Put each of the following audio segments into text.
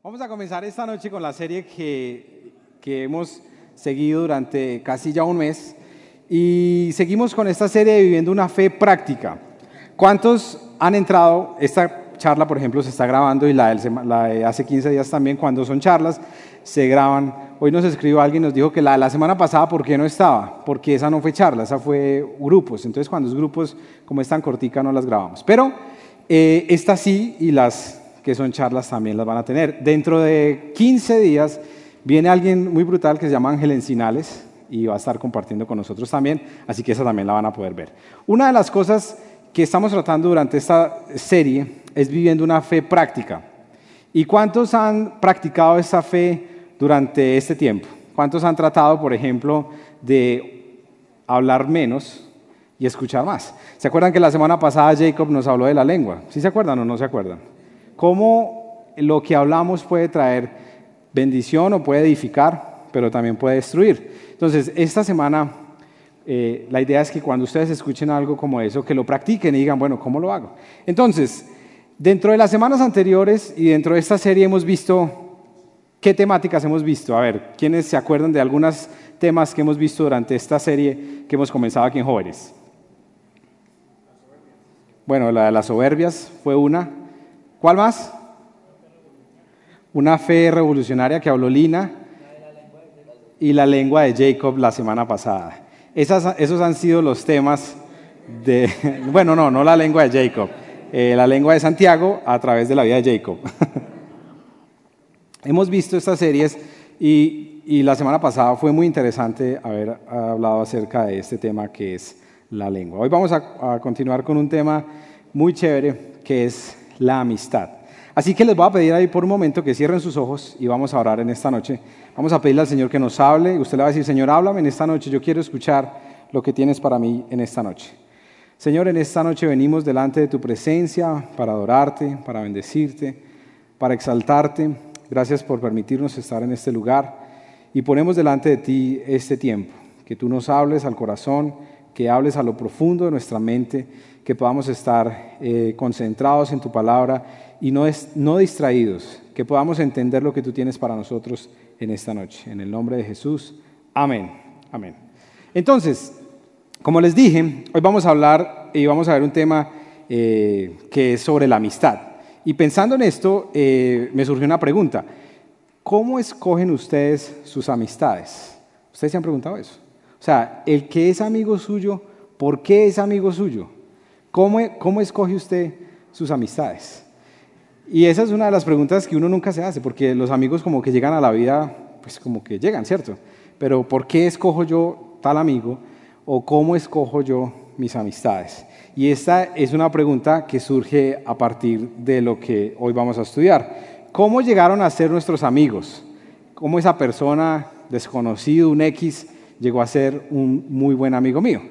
Vamos a comenzar esta noche con la serie que hemos seguido durante casi ya un mes y seguimos con esta serie de Viviendo una Fe Práctica. ¿Cuántos han entrado? Esta charla, por ejemplo, se está grabando y la de hace 15 días también, cuando son charlas, se graban. Hoy nos escribió alguien y nos dijo que la semana pasada, ¿por qué no estaba? Porque esa no fue charla, esa fue grupos. Entonces, cuando es grupos, como es tan cortica, no las grabamos. Pero esta sí, y las que son charlas también las van a tener. Dentro de 15 días viene alguien muy brutal que se llama Ángel Encinales y va a estar compartiendo con nosotros también, así que esa también la van a poder ver. Una de las cosas que estamos tratando durante esta serie es viviendo una fe práctica. ¿Y cuántos han practicado esa fe durante este tiempo? ¿Cuántos han tratado, por ejemplo, de hablar menos y escuchar más? ¿Se acuerdan que la semana pasada Jacob nos habló de la lengua? ¿Sí se acuerdan o no se acuerdan? Cómo lo que hablamos puede traer bendición o puede edificar, pero también puede destruir. Entonces, esta semana la idea es que cuando ustedes escuchen algo como eso, que lo practiquen y digan, bueno, ¿cómo lo hago? Entonces, dentro de las semanas anteriores y dentro de esta serie hemos visto, ¿qué temáticas hemos visto? A ver, ¿quiénes se acuerdan de algunos temas que hemos visto durante esta serie que hemos comenzado aquí en Jóvenes? Bueno, la de las soberbias fue una. ¿Cuál más? Una fe revolucionaria que habló Lina y la lengua de Jacob la semana pasada. Esos han sido los temas de, bueno, no la lengua de Jacob, la lengua de Santiago a través de la vida de Jacob. Hemos visto estas series y la semana pasada fue muy interesante haber hablado acerca de este tema que es la lengua. Hoy vamos a continuar con un tema muy chévere que es la amistad. Así que les voy a pedir ahí por un momento que cierren sus ojos y vamos a orar en esta noche. Vamos a pedirle al Señor que nos hable. Usted le va a decir, Señor, háblame en esta noche. Yo quiero escuchar lo que tienes para mí en esta noche. Señor, en esta noche venimos delante de tu presencia para adorarte, para bendecirte, para exaltarte. Gracias por permitirnos estar en este lugar y ponemos delante de ti este tiempo. Que tú nos hables al corazón, que hables a lo profundo de nuestra mente, que podamos estar concentrados en tu palabra y no distraídos, que podamos entender lo que tú tienes para nosotros en esta noche. En el nombre de Jesús, amén. Amén. Entonces, como les dije, hoy vamos a hablar y vamos a ver un tema que es sobre la amistad. Y pensando en esto, me surgió una pregunta. ¿Cómo escogen ustedes sus amistades? ¿Ustedes se han preguntado eso? O sea, el que es amigo suyo, ¿por qué es amigo suyo? ¿Cómo escoge usted sus amistades? Y esa es una de las preguntas que uno nunca se hace, porque los amigos como que llegan a la vida, pues como que llegan, ¿cierto? Pero ¿por qué escojo yo tal amigo? ¿O cómo escojo yo mis amistades? Y esta es una pregunta que surge a partir de lo que hoy vamos a estudiar. ¿Cómo llegaron a ser nuestros amigos? ¿Cómo esa persona desconocida, un X, llegó a ser un muy buen amigo mío?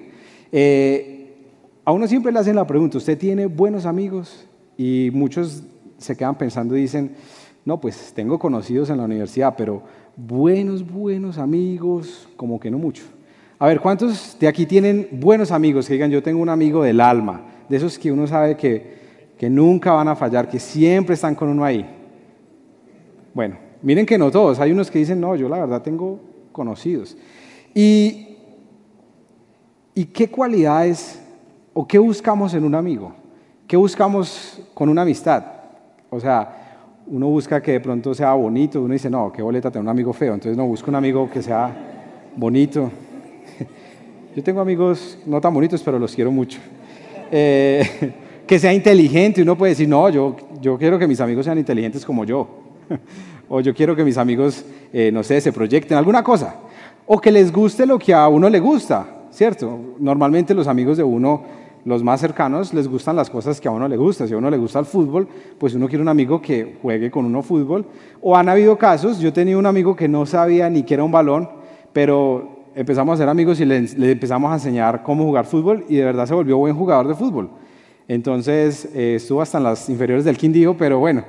A uno siempre le hacen la pregunta, ¿usted tiene buenos amigos? Y muchos se quedan pensando y dicen, no, pues tengo conocidos en la universidad, pero buenos amigos, como que no mucho. A ver, ¿cuántos de aquí tienen buenos amigos? Que digan, yo tengo un amigo del alma, de esos que uno sabe que nunca van a fallar, que siempre están con uno ahí. Bueno, miren que no todos, hay unos que dicen, no, yo la verdad tengo conocidos. ¿Y qué cualidades o qué buscamos en un amigo? ¿Qué buscamos con una amistad? O sea, uno busca que de pronto sea bonito, uno dice, no, qué boleta tener un amigo feo, entonces no, busco un amigo que sea bonito. Yo tengo amigos no tan bonitos, pero los quiero mucho. Que sea inteligente, uno puede decir, no, yo quiero que mis amigos sean inteligentes como yo. O yo quiero que mis amigos, no sé, se proyecten alguna cosa. O que les guste lo que a uno le gusta, ¿cierto? Normalmente los amigos de uno, los más cercanos, les gustan las cosas que a uno le gusta. Si a uno le gusta el fútbol, pues uno quiere un amigo que juegue con uno fútbol. O han habido casos, yo tenía un amigo que no sabía ni qué era un balón, pero empezamos a ser amigos y le empezamos a enseñar cómo jugar fútbol y de verdad se volvió buen jugador de fútbol. Entonces estuvo hasta en las inferiores del Quindío, pero bueno,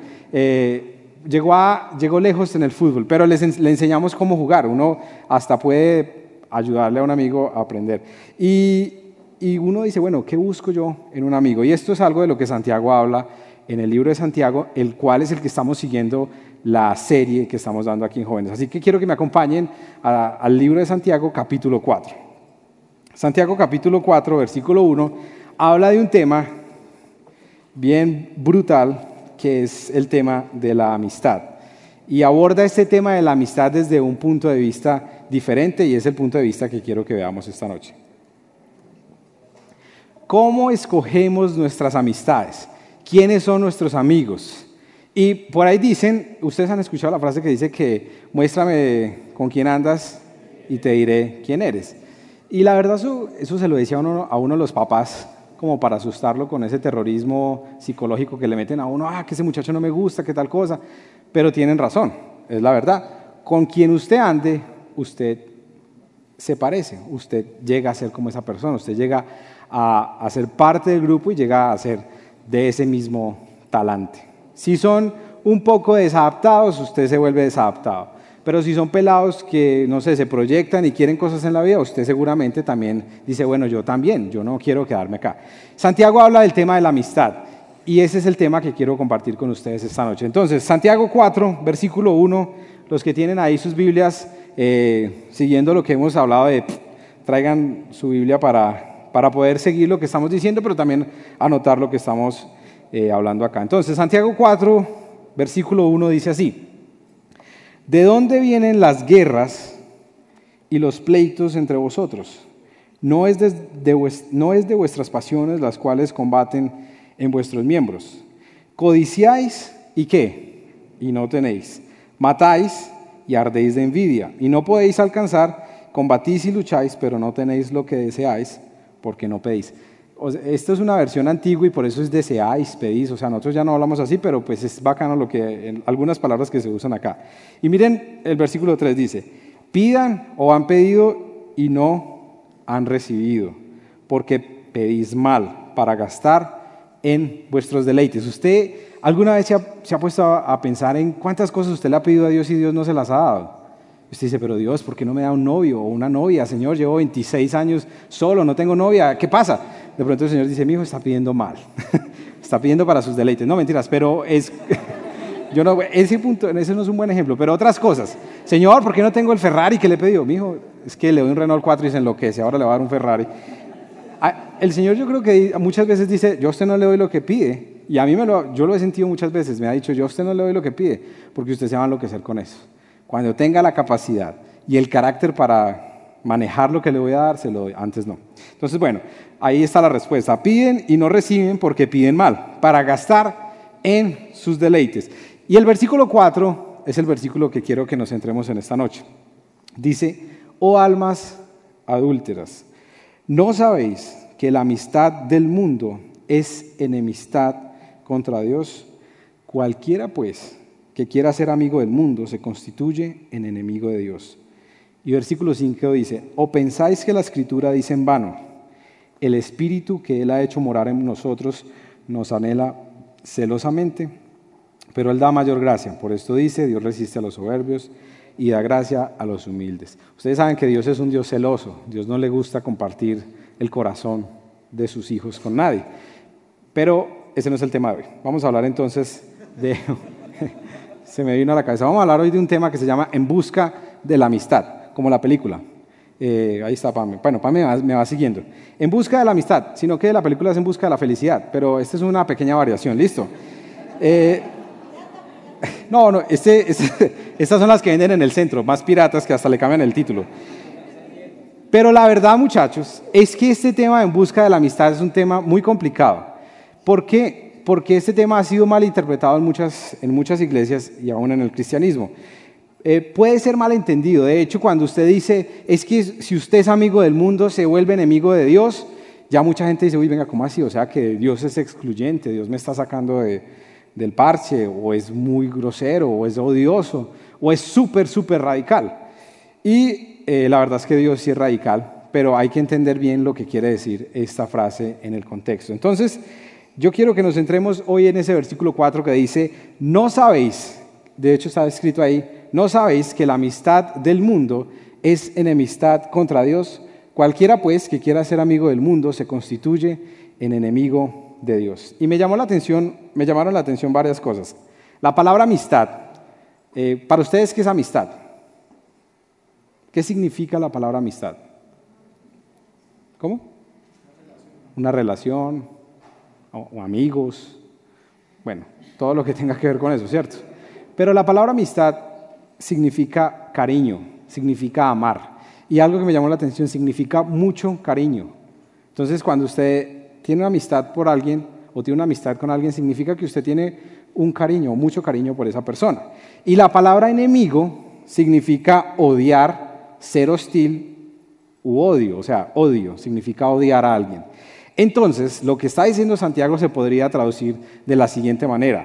llegó lejos en el fútbol, pero le enseñamos cómo jugar. Uno hasta puede ayudarle a un amigo a aprender. Y uno dice, bueno, ¿qué busco yo en un amigo? Y esto es algo de lo que Santiago habla en el libro de Santiago, el cual es el que estamos siguiendo la serie que estamos dando aquí en Jóvenes. Así que quiero que me acompañen al libro de Santiago, capítulo 4. Santiago, capítulo 4, versículo 1, habla de un tema bien brutal, que es el tema de la amistad. Y aborda este tema de la amistad desde un punto de vista diferente, y es el punto de vista que quiero que veamos esta noche. ¿Cómo escogemos nuestras amistades? ¿Quiénes son nuestros amigos? Y por ahí dicen, ustedes han escuchado la frase que dice que muéstrame con quién andas y te diré quién eres. Y la verdad eso se lo decía a uno de los papás como para asustarlo con ese terrorismo psicológico que le meten a uno, que ese muchacho no me gusta, que tal cosa. Pero tienen razón, es la verdad. Con quien usted ande, usted se parece, usted llega a ser como esa persona, usted llega a ser parte del grupo y llega a ser de ese mismo talante. Si son un poco desadaptados, usted se vuelve desadaptado. Pero si son pelados que, no sé, se proyectan y quieren cosas en la vida, usted seguramente también dice, bueno, yo también, yo no quiero quedarme acá. Santiago habla del tema de la amistad y ese es el tema que quiero compartir con ustedes esta noche. Entonces, Santiago 4, versículo 1, los que tienen ahí sus Biblias, siguiendo lo que hemos hablado traigan su Biblia para poder seguir lo que estamos diciendo, pero también anotar lo que estamos hablando acá. Entonces, Santiago 4, versículo 1 dice así: ¿de dónde vienen las guerras y los pleitos entre vosotros? ¿No es de vuestras pasiones las cuales combaten en vuestros miembros? Codiciáis y ¿qué? Y no tenéis. Matáis y ardéis de envidia y no podéis alcanzar. Combatís y lucháis, pero no tenéis lo que deseáis porque no pedís. Esto es una versión antigua y por eso es deseáis, pedís. O sea, nosotros ya no hablamos así, pero pues es bacano algunas palabras que se usan acá. Y miren, el versículo 3 dice: pidan o han pedido y no han recibido, porque pedís mal para gastar en vuestros deleites. ¿Usted alguna vez se ha puesto a pensar en cuántas cosas usted le ha pedido a Dios y Dios no se las ha dado? Usted dice, pero Dios, ¿por qué no me da un novio o una novia? Señor, llevo 26 años solo, no tengo novia, ¿qué pasa? De pronto el Señor dice, mi hijo está pidiendo mal, está pidiendo para sus deleites. No, mentiras, pero ese no es un buen ejemplo, pero otras cosas. Señor, ¿por qué no tengo el Ferrari que le he pedido? Mi hijo, es que le doy un Renault 4 y se enloquece, ahora le va a dar un Ferrari. El Señor yo creo que muchas veces dice, yo a usted no le doy lo que pide, y a mí yo lo he sentido muchas veces, me ha dicho, yo a usted no le doy lo que pide, porque usted se va a enloquecer con eso. Cuando tenga la capacidad y el carácter para manejar lo que le voy a dar, se lo doy, antes no. Entonces, bueno, ahí está la respuesta. Piden y no reciben porque piden mal, para gastar en sus deleites. Y el versículo 4 es el versículo que quiero que nos centremos en esta noche. Dice, oh almas adúlteras, ¿no sabéis que la amistad del mundo es enemistad contra Dios? Cualquiera, pues, que quiera ser amigo del mundo se constituye en enemigo de Dios. Y versículo 5 dice, ¿o pensáis que la Escritura dice en vano? El Espíritu que Él ha hecho morar en nosotros nos anhela celosamente, pero Él da mayor gracia. Por esto dice, Dios resiste a los soberbios y da gracia a los humildes. Ustedes saben que Dios es un Dios celoso. Dios no le gusta compartir el corazón de sus hijos con nadie. Pero ese no es el tema de hoy. Vamos a hablar entonces de... Se me vino a la cabeza. Vamos a hablar hoy de un tema que se llama En busca de la amistad, como la película. Ahí está Pame. Bueno, Pame me va siguiendo. En busca de la amistad, sino que la película es En busca de la felicidad, pero esta es una pequeña variación, ¿listo? Estas son las que venden en el centro, más piratas que hasta le cambian el título. Pero la verdad, muchachos, es que este tema En busca de la amistad es un tema muy complicado. ¿Por qué? Porque este tema ha sido mal interpretado en muchas iglesias y aún en el cristianismo. Puede ser mal entendido. De hecho, cuando usted dice, es que si usted es amigo del mundo, se vuelve enemigo de Dios, ya mucha gente dice, uy, venga, ¿cómo así? O sea, que Dios es excluyente, Dios me está sacando del parche, o es muy grosero, o es odioso, o es súper, súper radical. Y la verdad es que Dios sí es radical, pero hay que entender bien lo que quiere decir esta frase en el contexto. Entonces, yo quiero que nos centremos hoy en ese versículo 4 que dice, no sabéis, de hecho está escrito ahí, no sabéis que la amistad del mundo es enemistad contra Dios. Cualquiera pues que quiera ser amigo del mundo se constituye en enemigo de Dios. Y me llamaron la atención varias cosas. La palabra amistad, para ustedes, ¿qué es amistad? ¿Qué significa la palabra amistad? ¿Cómo? Una relación, o amigos, bueno, todo lo que tenga que ver con eso, ¿cierto? Pero la palabra amistad significa cariño, significa amar. Y algo que me llamó la atención, significa mucho cariño. Entonces, cuando usted tiene una amistad por alguien o tiene una amistad con alguien, significa que usted tiene un cariño, mucho cariño por esa persona. Y la palabra enemigo significa odiar, ser hostil u odio, o sea, odio, significa odiar a alguien. Entonces, lo que está diciendo Santiago se podría traducir de la siguiente manera.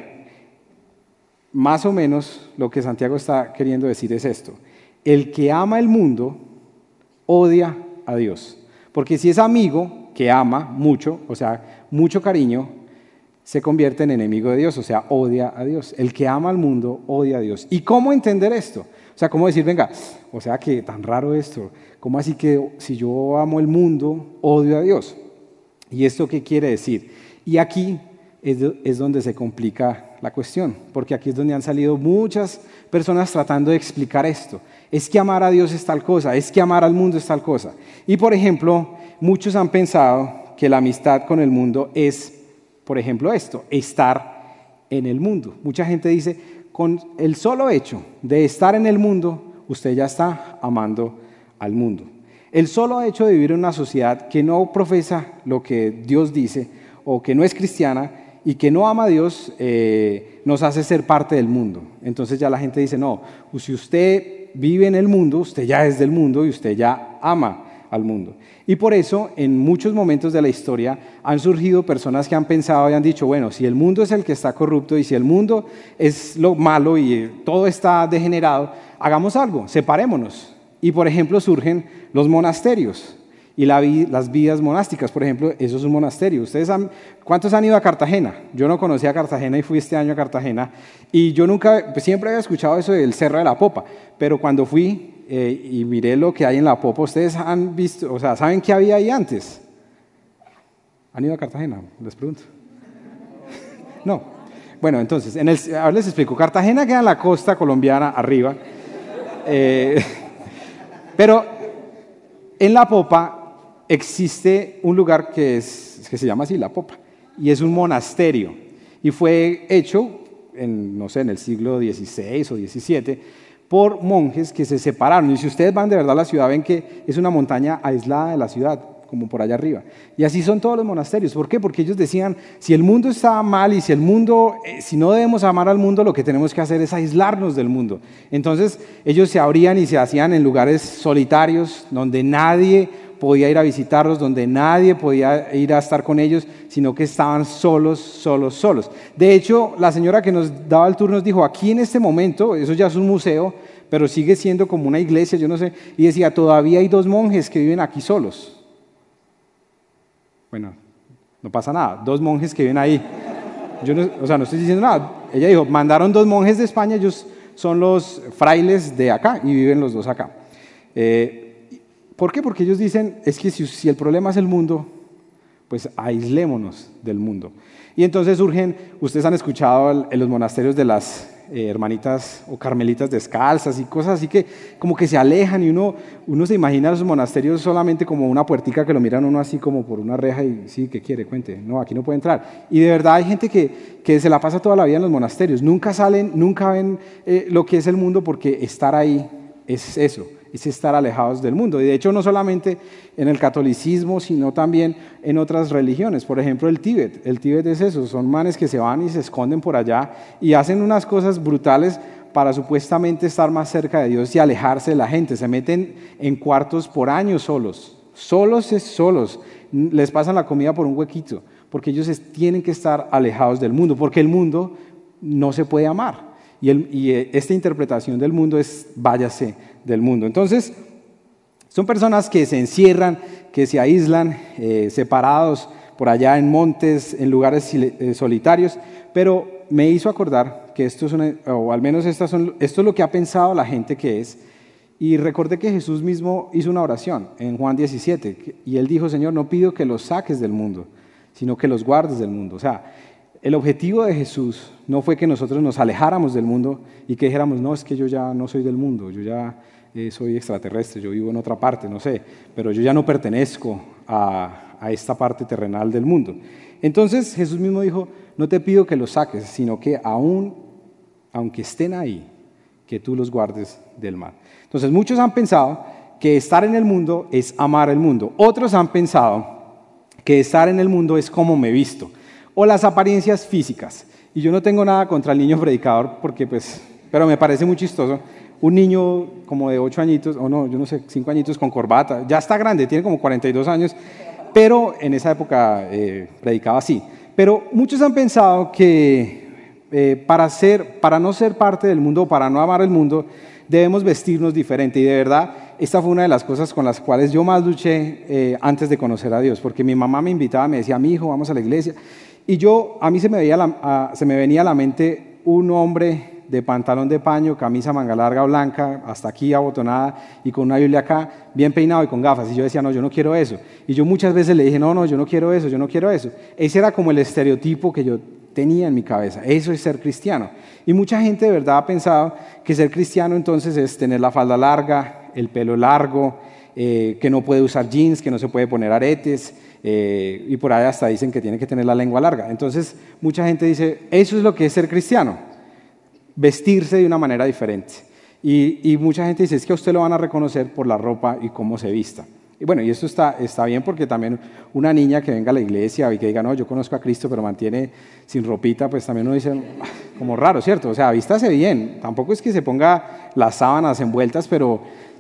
Más o menos lo que Santiago está queriendo decir es esto: el que ama el mundo odia a Dios. Porque si es amigo que ama mucho, o sea, mucho cariño, se convierte en enemigo de Dios, o sea, odia a Dios. El que ama al mundo odia a Dios. ¿Y cómo entender esto? O sea, ¿cómo decir, venga, o sea, que tan raro esto? ¿Cómo así que si yo amo el mundo, odio a Dios? ¿Y esto qué quiere decir? Y aquí es donde se complica la cuestión, porque aquí es donde han salido muchas personas tratando de explicar esto. Es que amar a Dios es tal cosa, es que amar al mundo es tal cosa. Y por ejemplo, muchos han pensado que la amistad con el mundo es, por ejemplo, esto, estar en el mundo. Mucha gente dice, con el solo hecho de estar en el mundo, usted ya está amando al mundo. El solo hecho de vivir en una sociedad que no profesa lo que Dios dice o que no es cristiana y que no ama a Dios, nos hace ser parte del mundo. Entonces ya la gente dice, no, si usted vive en el mundo, usted ya es del mundo y usted ya ama al mundo. Y por eso, en muchos momentos de la historia, han surgido personas que han pensado y han dicho, bueno, si el mundo es el que está corrupto y si el mundo es lo malo y todo está degenerado, hagamos algo, separémonos. Y por ejemplo surgen los monasterios y las vidas monásticas. Por ejemplo, eso es un monasterio. ¿Cuántos han ido a Cartagena? Yo no conocía Cartagena y fui este año a Cartagena y yo nunca, pues siempre había escuchado eso del Cerro de la Popa, pero cuando fui y miré lo que hay en la Popa, ¿ustedes han visto, o sea, saben qué había ahí antes? ¿Han ido a Cartagena? Les pregunto. No. Bueno, entonces, ahora les explico. Cartagena queda en la costa colombiana, arriba. Pero en la Popa existe un lugar que se llama así, la Popa, y es un monasterio. Y fue hecho, no sé, en el siglo XVI o XVII, por monjes que se separaron. Y si ustedes van de verdad a la ciudad, ven que es una montaña aislada de la ciudad, como por allá arriba. Y así son todos los monasterios. ¿Por qué? Porque ellos decían, si el mundo está mal y si no debemos amar al mundo, lo que tenemos que hacer es aislarnos del mundo. Entonces ellos se abrían y se hacían en lugares solitarios, donde nadie podía ir a visitarlos, donde nadie podía ir a estar con ellos, sino que estaban solos, solos, solos. De hecho, la señora que nos daba el tour nos dijo, aquí en este momento, eso ya es un museo, pero sigue siendo como una iglesia, yo no sé, y decía, todavía hay 2 monjes que viven aquí solos. Bueno, no pasa nada, 2 monjes que viven ahí. Yo no estoy diciendo nada. Ella dijo, mandaron 2 monjes de España, ellos son los frailes de acá y viven los 2 acá. ¿Por qué? Porque ellos dicen, es que si el problema es el mundo, pues aislémonos del mundo. Y entonces surgen, ustedes han escuchado en los monasterios de las hermanitas o carmelitas descalzas y cosas así que como que se alejan y uno se imagina los monasterios solamente como una puertica que lo miran uno así como por una reja y sí, ¿qué quiere? Cuente, no, aquí no puede entrar. Y de verdad hay gente que se la pasa toda la vida en los monasterios, nunca salen, nunca ven lo que es el mundo porque estar ahí es eso, es estar alejados del mundo. Y de hecho no solamente en el catolicismo, sino también en otras religiones. Por ejemplo, el Tíbet es eso, son manes que se van y se esconden por allá y hacen unas cosas brutales para supuestamente estar más cerca de Dios y alejarse de la gente. Se meten en cuartos por años solos, les pasan la comida por un huequito, porque ellos tienen que estar alejados del mundo, porque el mundo no se puede amar. Y esta interpretación del mundo es váyase del mundo. Entonces, son personas que se encierran, que se aíslan, separados por allá en montes, en lugares solitarios, pero me hizo acordar que esto es lo que ha pensado la gente que es. Y recordé que Jesús mismo hizo una oración en Juan 17, y él dijo, Señor, no pido que los saques del mundo, sino que los guardes del mundo. O sea, el objetivo de Jesús no fue que nosotros nos alejáramos del mundo y que dijéramos, no, es que yo ya no soy del mundo, yo ya soy extraterrestre, yo vivo en otra parte, no sé, pero yo ya no pertenezco a esta parte terrenal del mundo. Entonces Jesús mismo dijo, no te pido que los saques, sino que aunque estén ahí, que tú los guardes del mal. Entonces muchos han pensado que estar en el mundo es amar el mundo. Otros han pensado que estar en el mundo es como me visto, o las apariencias físicas. Y yo no tengo nada contra el niño predicador, pero me parece muy chistoso. Un niño como de 8 añitos, o no, yo no sé, 5 añitos con corbata, ya está grande, tiene como 42 años, pero en esa época predicaba así. Pero muchos han pensado que para no ser parte del mundo, para no amar el mundo, debemos vestirnos diferente. Y de verdad, esta fue una de las cosas con las cuales yo más luché antes de conocer a Dios, porque mi mamá me invitaba, me decía, mi hijo, vamos a la iglesia. Y a mí se me venía a la mente un hombre de pantalón de paño, camisa manga larga blanca, hasta aquí abotonada, y con una Biblia acá, bien peinado y con gafas. Y yo decía, no, yo no quiero eso. Y yo muchas veces le dije, no, yo no quiero eso, yo no quiero eso. Ese era como el estereotipo que yo tenía en mi cabeza. Eso es ser cristiano. Y mucha gente de verdad ha pensado que ser cristiano entonces es tener la falda larga, el pelo largo, que no puede usar jeans, que no se puede poner aretes, y por ahí hasta dicen que tiene que tener la lengua larga. Entonces mucha gente dice, eso es lo que es ser cristiano, vestirse de una manera diferente. Y mucha gente dice, es que a usted lo van a reconocer por la ropa y cómo se vista. Y bueno, y esto está bien porque también una niña que venga a la iglesia y que diga, no, yo conozco a Cristo, pero mantiene sin ropita, pues también uno dice, como raro, ¿cierto? O sea, vístase bien. Tampoco es que se ponga las sábanas envueltas, pero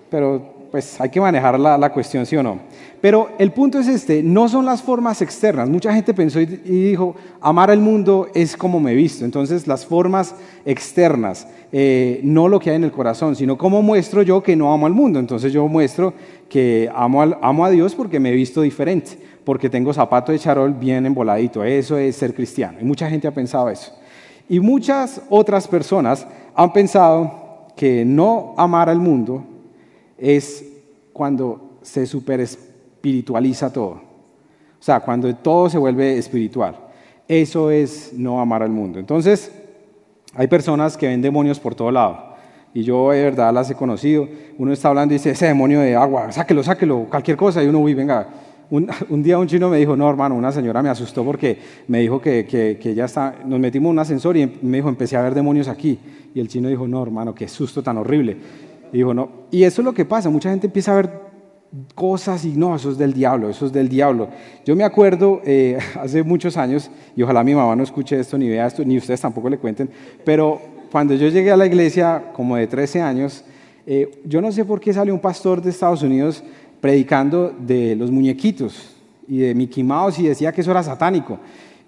pues hay que manejar la cuestión, ¿sí o no? Pero el punto es no son las formas externas. Mucha gente pensó y dijo, amar al mundo es como me visto. Entonces, las formas externas, no lo que hay en el corazón, sino cómo muestro yo que no amo al mundo. Entonces, yo muestro que amo a Dios porque me he visto diferente, porque tengo zapato de charol bien emboladito. Eso es ser cristiano. Y mucha gente ha pensado eso. Y muchas otras personas han pensado que no amar al mundo es cuando se superespiritualiza todo. O sea, cuando todo se vuelve espiritual. Eso es no amar al mundo. Entonces, hay personas que ven demonios por todo lado. Y yo de verdad las he conocido. Uno está hablando y dice, ese demonio de agua, sáquelo, cualquier cosa. Y uno, uy, venga. Un día un chino me dijo, no, hermano, una señora me asustó porque me dijo que ella está, nos metimos en un ascensor y me dijo, empecé a ver demonios aquí. Y el chino dijo, no, hermano, qué susto tan horrible. Y dijo, no. Y eso es lo que pasa, mucha gente empieza a ver cosas y no, eso es del diablo, eso es del diablo. Yo me acuerdo hace muchos años, y ojalá mi mamá no escuche esto, ni vea esto, ni ustedes tampoco le cuenten, pero cuando yo llegué a la iglesia, como de 13 años, yo no sé por qué salió un pastor de Estados Unidos predicando de los muñequitos y de Mickey Mouse y decía que eso era satánico.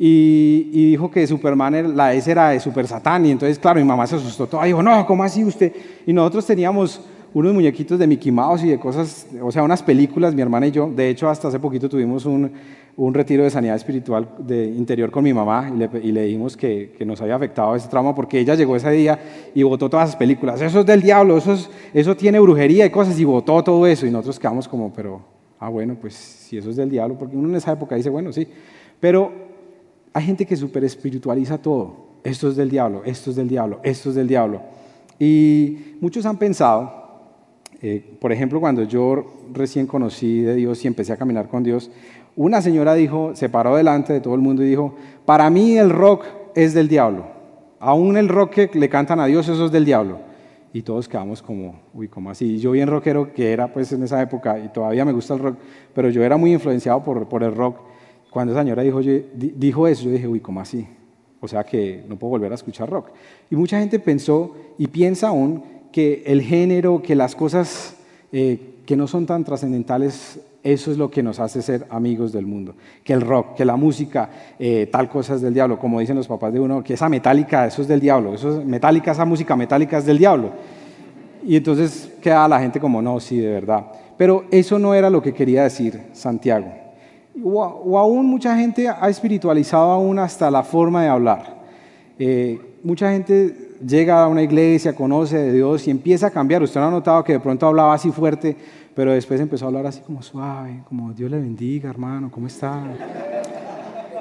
Y dijo que Superman, la S era de Super Satán, y entonces, claro, mi mamá se asustó toda, dijo, no, ¿cómo así usted? Y nosotros teníamos unos muñequitos de Mickey Mouse y de cosas, o sea, unas películas, mi hermana y yo. De hecho, hasta hace poquito tuvimos un retiro de sanidad espiritual de interior con mi mamá y le dijimos que nos había afectado ese trauma porque ella llegó ese día y botó todas esas películas. Eso es del diablo, eso tiene brujería y cosas, y botó todo eso. Y nosotros quedamos como, pero, bueno, pues si eso es del diablo, porque uno en esa época dice, bueno, sí. Pero hay gente que súper espiritualiza todo. Esto es del diablo, esto es del diablo, esto es del diablo. Y muchos han pensado, por ejemplo, cuando yo recién conocí de Dios y empecé a caminar con Dios, una señora dijo, se paró delante de todo el mundo y dijo, para mí el rock es del diablo. Aún el rock que le cantan a Dios, eso es del diablo. Y todos quedamos como, uy, ¿cómo así? Y yo bien rockero que era pues en esa época, y todavía me gusta el rock, pero yo era muy influenciado por el rock. Cuando esa señora dijo eso, yo dije, uy, ¿cómo así? O sea que no puedo volver a escuchar rock. Y mucha gente pensó y piensa aún que el género, que las cosas que no son tan trascendentales, eso es lo que nos hace ser amigos del mundo. Que el rock, que la música, tal cosa es del diablo, como dicen los papás de uno, que esa metálica, eso es del diablo, esa música metálica es del diablo. Y entonces queda la gente como, no, sí, de verdad. Pero eso no era lo que quería decir Santiago. O aún mucha gente ha espiritualizado aún hasta la forma de hablar. Mucha gente llega a una iglesia, conoce de Dios y empieza a cambiar. Usted no ha notado que de pronto hablaba así fuerte, pero después empezó a hablar así como suave, como Dios le bendiga, hermano, ¿cómo está?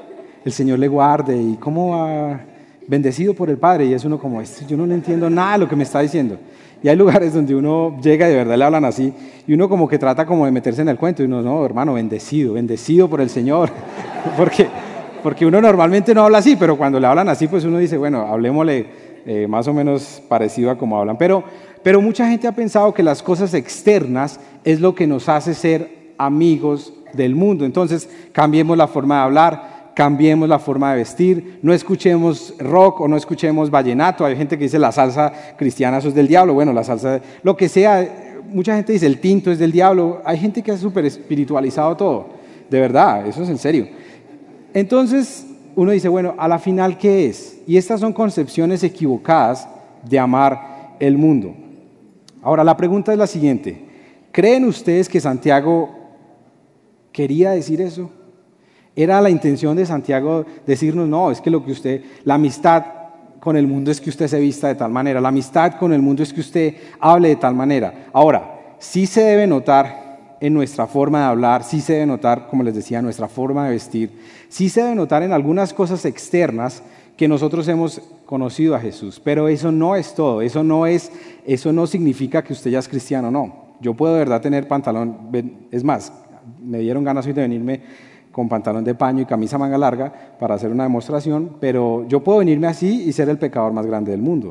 el Señor le guarde y cómo va bendecido por el Padre. Y es uno como, yo no le entiendo nada de lo que me está diciendo. Y hay lugares donde uno llega y de verdad le hablan así y uno como que trata como de meterse en el cuento y uno, no, hermano, bendecido por el Señor. Porque uno normalmente no habla así, pero cuando le hablan así, pues uno dice, bueno, hablemosle más o menos parecido a como hablan. Pero mucha gente ha pensado que las cosas externas es lo que nos hace ser amigos del mundo. Entonces, cambiemos la forma de hablar, cambiemos la forma de vestir, no escuchemos rock o no escuchemos vallenato. Hay gente que dice la salsa cristiana eso es del diablo. Bueno, la salsa, lo que sea, mucha gente dice el tinto es del diablo. Hay gente que ha súper espiritualizado todo, de verdad, eso es en serio. Entonces uno dice, bueno, a la final, ¿qué es? Y estas son concepciones equivocadas de amar el mundo. Ahora, la pregunta es la siguiente. ¿Creen ustedes que Santiago quería decir eso? ¿Era la intención de Santiago decirnos, no, es que la amistad con el mundo es que usted se vista de tal manera, la amistad con el mundo es que usted hable de tal manera? Ahora, sí se debe notar en nuestra forma de hablar, sí se debe notar, como les decía, en nuestra forma de vestir, sí se debe notar en algunas cosas externas que nosotros hemos conocido a Jesús, pero eso no es todo, eso no significa que usted ya es cristiano, no. Yo puedo de verdad tener pantalón, es más, me dieron ganas hoy de venirme con pantalón de paño y camisa manga larga para hacer una demostración, pero yo puedo venirme así y ser el pecador más grande del mundo.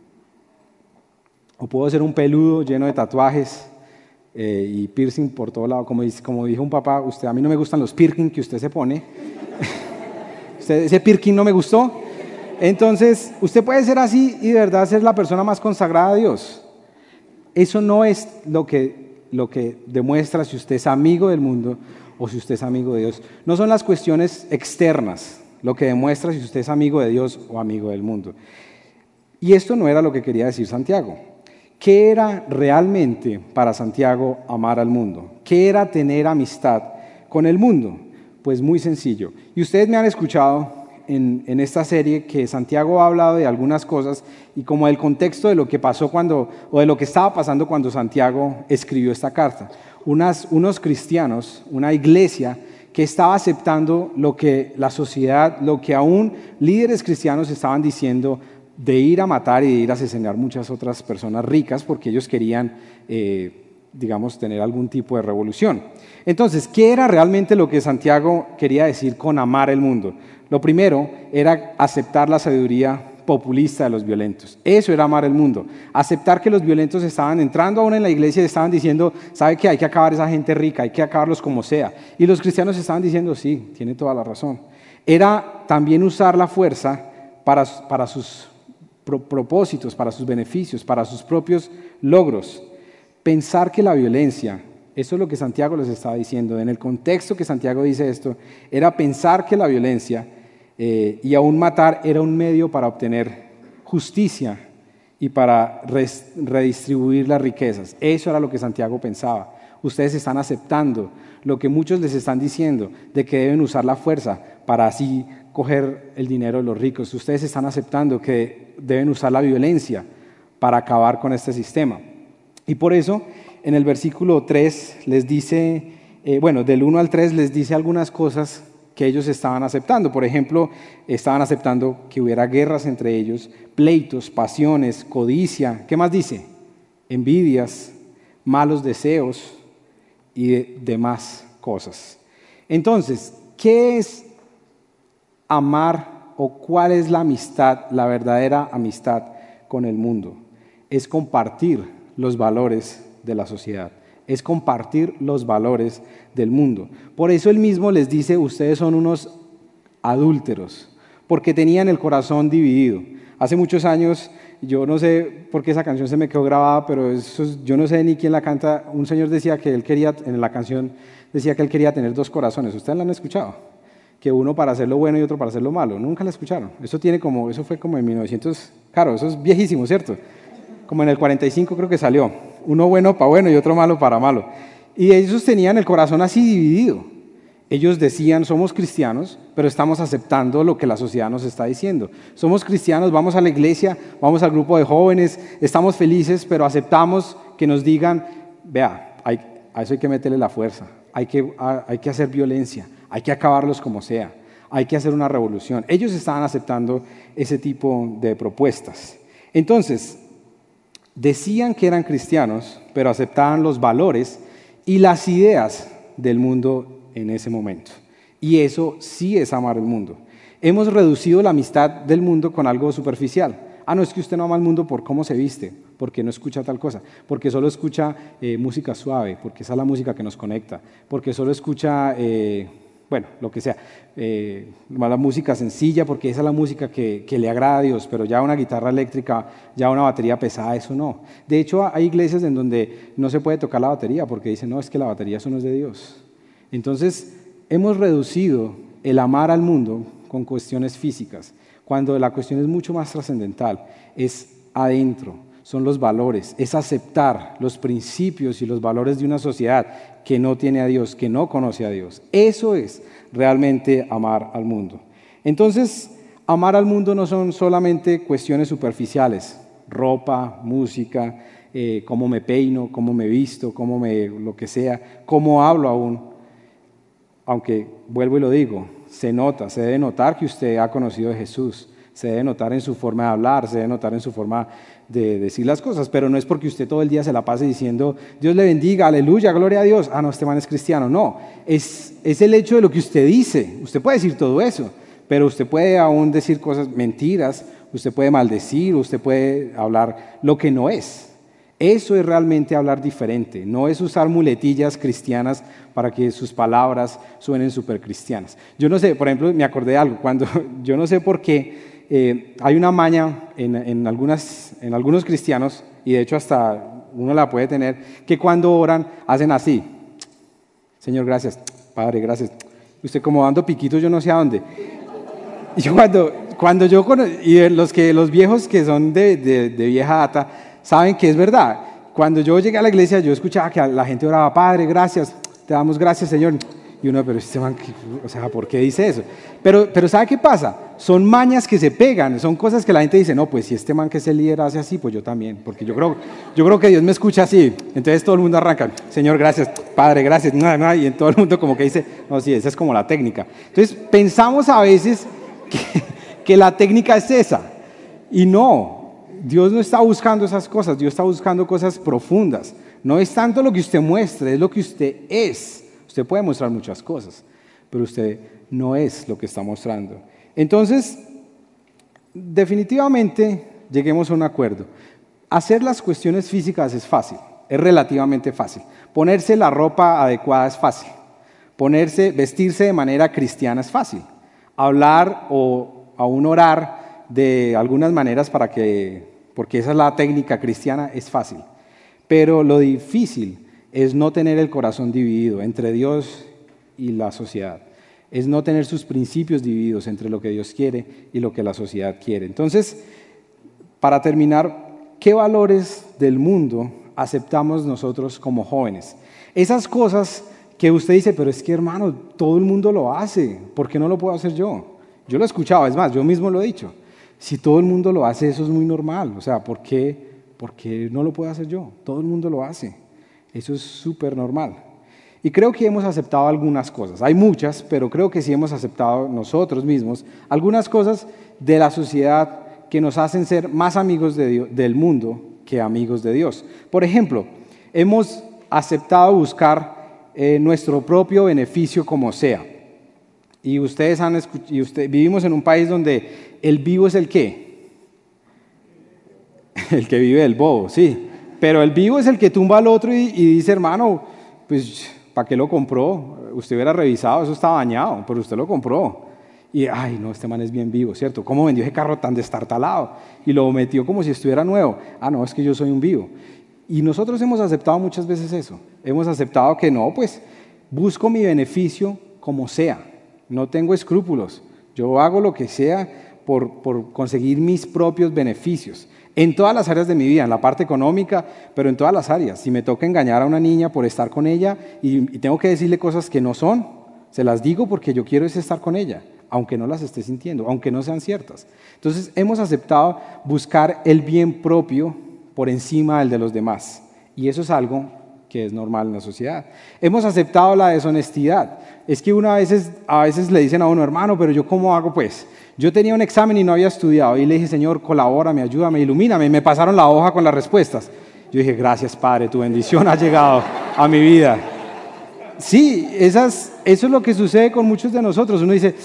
O puedo ser un peludo lleno de tatuajes y piercing por todo lado. Como dijo un papá, a mí no me gustan los piercing que usted se pone. Ese piercing no me gustó. Entonces, usted puede ser así y de verdad ser la persona más consagrada a Dios. Eso no es lo que demuestra si usted es amigo del mundo o si usted es amigo de Dios. No son las cuestiones externas lo que demuestra si usted es amigo de Dios o amigo del mundo. Y esto no era lo que quería decir Santiago. ¿Qué era realmente para Santiago amar al mundo? ¿Qué era tener amistad con el mundo? Pues muy sencillo. Y ustedes me han escuchado en esta serie que Santiago ha hablado de algunas cosas y como del contexto de lo que pasó o de lo que estaba pasando cuando Santiago escribió esta carta. Unos cristianos, una iglesia que estaba aceptando lo que la sociedad, lo que aún líderes cristianos estaban diciendo de ir a matar y de ir a asesinar muchas otras personas ricas porque ellos querían, tener algún tipo de revolución. Entonces, ¿qué era realmente lo que Santiago quería decir con amar el mundo? Lo primero era aceptar la sabiduría populista de los violentos. Eso era amar el mundo. Aceptar que los violentos estaban entrando aún en la iglesia y estaban diciendo, ¿sabe qué? Hay que acabar esa gente rica, hay que acabarlos como sea. Y los cristianos estaban diciendo, sí, tiene toda la razón. Era también usar la fuerza para sus propósitos, para sus beneficios, para sus propios logros. Pensar que la violencia, eso es lo que Santiago les estaba diciendo, en el contexto que Santiago dice esto, era pensar que la violencia y aún matar era un medio para obtener justicia y para redistribuir las riquezas. Eso era lo que Santiago pensaba. Ustedes están aceptando lo que muchos les están diciendo, de que deben usar la fuerza para así coger el dinero de los ricos. Ustedes están aceptando que deben usar la violencia para acabar con este sistema. Y por eso, en el versículo 3 les dice, del 1 al 3 les dice algunas cosas que ellos estaban aceptando. Por ejemplo, estaban aceptando que hubiera guerras entre ellos, pleitos, pasiones, codicia. ¿Qué más dice? Envidias, malos deseos y demás cosas. Entonces, ¿qué es amar o cuál es la amistad, la verdadera amistad con el mundo? Es compartir los valores de la sociedad. Es compartir los valores del mundo. Por eso él mismo les dice, ustedes son unos adúlteros, porque tenían el corazón dividido. Hace muchos años, yo no sé por qué esa canción se me quedó grabada, pero yo no sé ni quién la canta. Un señor decía que él quería, en la canción, decía que él quería tener dos corazones. ¿Ustedes la han escuchado? Que uno para hacer lo bueno y otro para hacer lo malo. Nunca la escucharon. Eso fue como en 1900, claro, eso es viejísimo, ¿cierto? Como en el 45 creo que salió. Uno bueno para bueno y otro malo para malo. Y ellos tenían el corazón así dividido. Ellos decían, somos cristianos, pero estamos aceptando lo que la sociedad nos está diciendo. Somos cristianos, vamos a la iglesia, vamos al grupo de jóvenes, estamos felices, pero aceptamos que nos digan, vea, a eso hay que meterle la fuerza, hay que hacer violencia, hay que acabarlos como sea. hay que hacer una revolución. Ellos estaban aceptando ese tipo de propuestas. Entonces, decían que eran cristianos, pero aceptaban los valores y las ideas del mundo en ese momento. Y eso sí es amar el mundo. Hemos reducido la amistad del mundo con algo superficial. No, es que usted no ama al mundo por cómo se viste, porque no escucha tal cosa, porque solo escucha música suave, porque esa es la música que nos conecta, porque solo escucha, lo que sea, la música sencilla, porque esa es la música que le agrada a Dios, pero ya una guitarra eléctrica, ya una batería pesada, eso no. De hecho, hay iglesias en donde no se puede tocar la batería, porque dicen, no, es que la batería eso no es de Dios. Entonces, hemos reducido el amar al mundo con cuestiones físicas, cuando la cuestión es mucho más trascendental, es adentro, son los valores, es aceptar los principios y los valores de una sociedad que no tiene a Dios, que no conoce a Dios. Eso es realmente amar al mundo. Entonces, amar al mundo no son solamente cuestiones superficiales, ropa, música, cómo me peino, cómo me visto, lo que sea, cómo hablo aún. Aunque, vuelvo y lo digo, se debe notar que usted ha conocido de Jesús, se debe notar en su forma de hablar, se debe notar en su forma de decir las cosas, pero no es porque usted todo el día se la pase diciendo, Dios le bendiga, aleluya, gloria a Dios, no, este man es cristiano, no, es el hecho de lo que usted dice. Usted puede decir todo eso, pero usted puede aún decir cosas, mentiras, usted puede maldecir, usted puede hablar lo que no es. Eso es realmente hablar diferente, no es usar muletillas cristianas para que sus palabras suenen súper cristianas. Yo no sé, por ejemplo, me acordé de algo, yo no sé por qué hay una maña en algunos cristianos, y de hecho hasta uno la puede tener, que cuando oran hacen así, Señor, gracias, Padre, gracias, usted como dando piquitos yo no sé a dónde. Y yo los viejos que son de vieja data, saben que es verdad. Cuando yo llegué a la iglesia, yo escuchaba que la gente oraba, Padre, gracias, te damos gracias, Señor. Y uno, pero este man, ¿por qué dice eso? Pero ¿sabe qué pasa? Son mañas que se pegan, son cosas que la gente dice, no, pues si este man que es el líder hace así, pues yo también, porque yo creo que Dios me escucha así. Entonces todo el mundo arranca, Señor, gracias, Padre, gracias, y en todo el mundo como que dice, no, sí, esa es como la técnica. Entonces pensamos a veces que la técnica es esa, y no. Dios no está buscando esas cosas, Dios está buscando cosas profundas. No es tanto lo que usted muestre, es lo que usted es. Usted puede mostrar muchas cosas, pero usted no es lo que está mostrando. Entonces, definitivamente, lleguemos a un acuerdo. Hacer las cuestiones físicas es fácil, es relativamente fácil. Ponerse la ropa adecuada es fácil. Vestirse de manera cristiana es fácil. Hablar o aún orar de algunas maneras porque esa es la técnica cristiana, es fácil. Pero lo difícil es no tener el corazón dividido entre Dios y la sociedad. Es no tener sus principios divididos entre lo que Dios quiere y lo que la sociedad quiere. Entonces, para terminar, ¿qué valores del mundo aceptamos nosotros como jóvenes? Esas cosas que usted dice, pero es que hermano, todo el mundo lo hace, ¿por qué no lo puedo hacer yo? Yo lo he escuchado, es más, yo mismo lo he dicho. Si todo el mundo lo hace, eso es muy normal. O sea, ¿por qué no lo puedo hacer yo? Todo el mundo lo hace. Eso es súper normal. Y creo que hemos aceptado algunas cosas. Hay muchas, pero creo que sí hemos aceptado nosotros mismos algunas cosas de la sociedad que nos hacen ser más amigos del mundo que amigos de Dios. Por ejemplo, hemos aceptado buscar nuestro propio beneficio como sea. Y vivimos en un país donde el vivo es el ¿qué? El que vive del bobo, sí. Pero el vivo es el que tumba al otro y dice, hermano, pues, ¿para qué lo compró? Usted hubiera revisado, eso está dañado, pero usted lo compró. Y, no, este man es bien vivo, ¿cierto? ¿Cómo vendió ese carro tan destartalado? Y lo metió como si estuviera nuevo. No, es que yo soy un vivo. Y nosotros hemos aceptado muchas veces eso. Hemos aceptado que no, pues, busco mi beneficio como sea. No tengo escrúpulos. Yo hago lo que sea por conseguir mis propios beneficios. En todas las áreas de mi vida, en la parte económica, pero en todas las áreas. Si me toca engañar a una niña por estar con ella y tengo que decirle cosas que no son, se las digo porque yo quiero estar con ella, aunque no las esté sintiendo, aunque no sean ciertas. Entonces hemos aceptado buscar el bien propio por encima del de los demás. Y eso es algo que es normal en la sociedad. Hemos aceptado la deshonestidad. Es que uno a veces le dicen a uno, hermano, pero yo ¿cómo hago pues? Yo tenía un examen y no había estudiado y le dije, Señor, colabórame, ayúdame, ilumíname. Y me pasaron la hoja con las respuestas. Yo dije, gracias Padre, tu bendición ha llegado a mi vida. Sí, eso es lo que sucede con muchos de nosotros. Uno dice,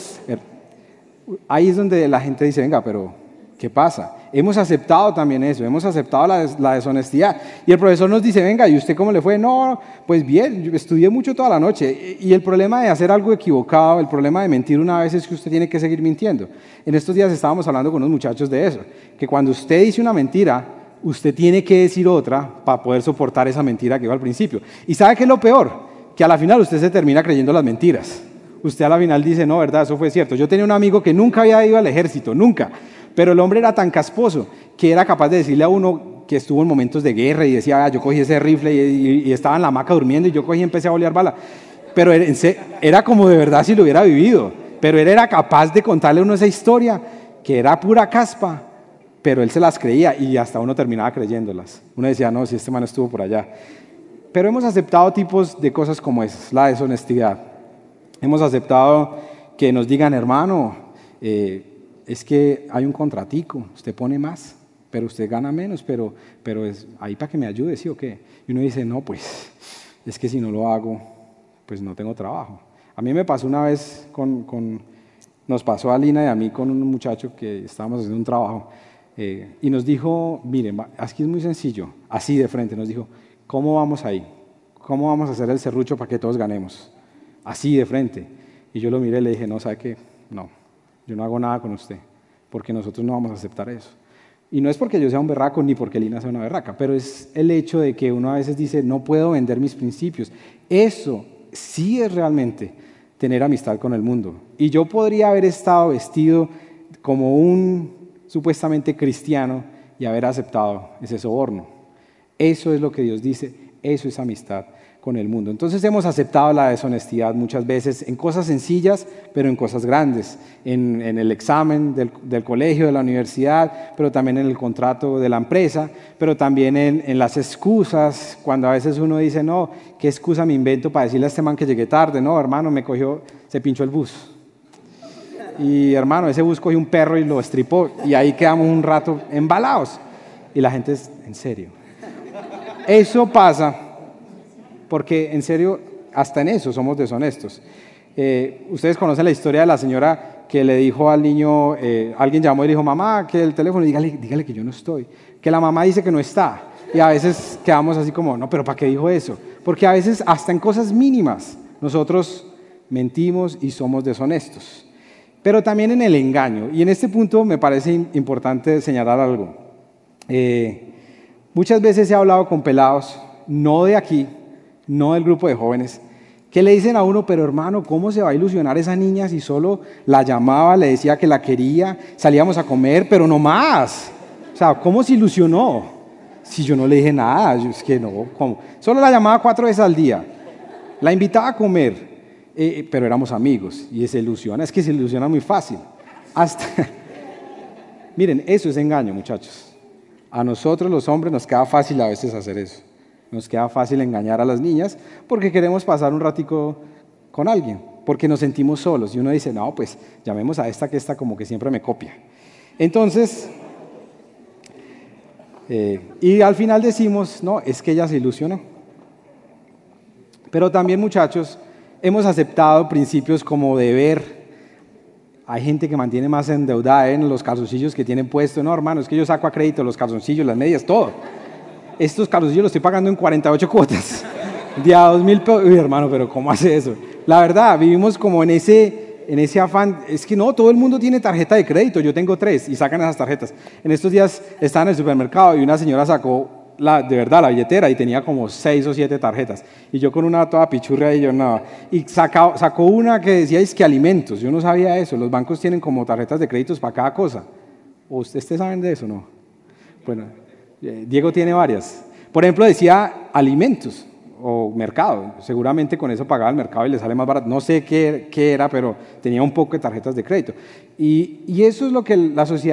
ahí es donde la gente dice, venga, pero ¿qué pasa? Hemos aceptado también eso, hemos aceptado la deshonestidad. Y el profesor nos dice, venga, ¿y usted cómo le fue? No, pues bien, yo estudié mucho toda la noche. Y el problema de hacer algo equivocado, el problema de mentir una vez es que usted tiene que seguir mintiendo. En estos días estábamos hablando con unos muchachos de eso, que cuando usted dice una mentira, usted tiene que decir otra para poder soportar esa mentira que iba al principio. ¿Y sabe qué es lo peor? Que a la final usted se termina creyendo las mentiras. Usted a la final dice, no, verdad, eso fue cierto. Yo tenía un amigo que nunca había ido al ejército, nunca. Pero el hombre era tan casposo que era capaz de decirle a uno que estuvo en momentos de guerra y decía, yo cogí ese rifle y estaba en la hamaca durmiendo y yo cogí y empecé a bolear bala. Pero era como de verdad si lo hubiera vivido. Pero él era capaz de contarle a uno esa historia que era pura caspa, pero él se las creía y hasta uno terminaba creyéndolas. Uno decía, no, si este man estuvo por allá. Pero hemos aceptado tipos de cosas como esas, la deshonestidad. Hemos aceptado que nos digan, hermano, es que hay un contratico, usted pone más, pero usted gana menos, pero es ahí para que me ayude, ¿sí o qué? Y uno dice, no, pues, es que si no lo hago, pues no tengo trabajo. A mí me pasó una vez nos pasó a Lina y a mí con un muchacho que estábamos haciendo un trabajo, y nos dijo, miren, aquí es muy sencillo, así de frente, nos dijo, ¿cómo vamos ahí? ¿Cómo vamos a hacer el serrucho para que todos ganemos? Así de frente. Y yo lo miré y le dije, no, ¿sabe qué? No, yo no hago nada con usted, porque nosotros no vamos a aceptar eso. Y no es porque yo sea un berraco ni porque Lina sea una berraca, pero es el hecho de que uno a veces dice, no puedo vender mis principios. Eso sí es realmente tener amistad con el mundo. Y yo podría haber estado vestido como un supuestamente cristiano y haber aceptado ese soborno. Eso es lo que Dios dice, eso es amistad con el mundo. Entonces hemos aceptado la deshonestidad muchas veces en cosas sencillas, pero en cosas grandes, en el examen del colegio, de la universidad, pero también en el contrato de la empresa, pero también en las excusas, cuando a veces uno dice, no, ¿qué excusa me invento para decirle a este man que llegué tarde? No, hermano, se pinchó el bus. Y hermano, ese bus cogió un perro y lo estripó, y ahí quedamos un rato embalados. Y la gente es, ¿en serio? Eso pasa porque, en serio, hasta en eso somos deshonestos. Ustedes conocen la historia de la señora que le dijo al niño, alguien llamó y le dijo, mamá, que el teléfono, dígale que yo no estoy. Que la mamá dice que no está. Y a veces quedamos así como, no, pero ¿para qué dijo eso? Porque a veces, hasta en cosas mínimas, nosotros mentimos y somos deshonestos. Pero también en el engaño. Y en este punto me parece importante señalar algo. Muchas veces he hablado con pelados, no de aquí, no del grupo de jóvenes, que le dicen a uno, pero hermano, ¿cómo se va a ilusionar esa niña si solo la llamaba, le decía que la quería, salíamos a comer, pero no más? O sea, ¿cómo se ilusionó? Si yo no le dije nada, es que no, ¿cómo? Solo la llamaba 4 veces al día, la invitaba a comer, pero éramos amigos, y se ilusiona, es que se ilusiona muy fácil. Miren, eso es engaño, muchachos. A nosotros los hombres nos queda fácil a veces hacer eso. Nos queda fácil engañar a las niñas porque queremos pasar un ratico con alguien, porque nos sentimos solos. Y uno dice, no, pues llamemos a esta que esta como que siempre me copia. Entonces, y al final decimos, no, es que ella se ilusionó. Pero también, muchachos, hemos aceptado principios como deber. Hay gente que mantiene más endeudada en los calzoncillos que tienen puesto. No, hermano, es que yo saco a crédito los calzoncillos, las medias, todo. Estos calzoncillos los estoy pagando en 48 cuotas. De a 2,000 pesos. Uy, hermano, pero ¿cómo hace eso? La verdad, vivimos como en ese afán. Es que no, todo el mundo tiene tarjeta de crédito. Yo tengo 3 y sacan esas tarjetas. En estos días estaba en el supermercado y una señora sacó de verdad la billetera y tenía como 6 o 7 tarjetas. Y yo con una toda pichurria y yo no. Y sacó una que decía, es que alimentos. Yo no sabía eso. Los bancos tienen como tarjetas de créditos para cada cosa. ¿Ustedes saben de eso, no? Bueno, Diego tiene varias. Por ejemplo, decía alimentos o mercado. Seguramente con eso pagaba el mercado y le sale más barato. No sé qué era, pero tenía un poco de tarjetas de crédito. Y eso es lo que la sociedad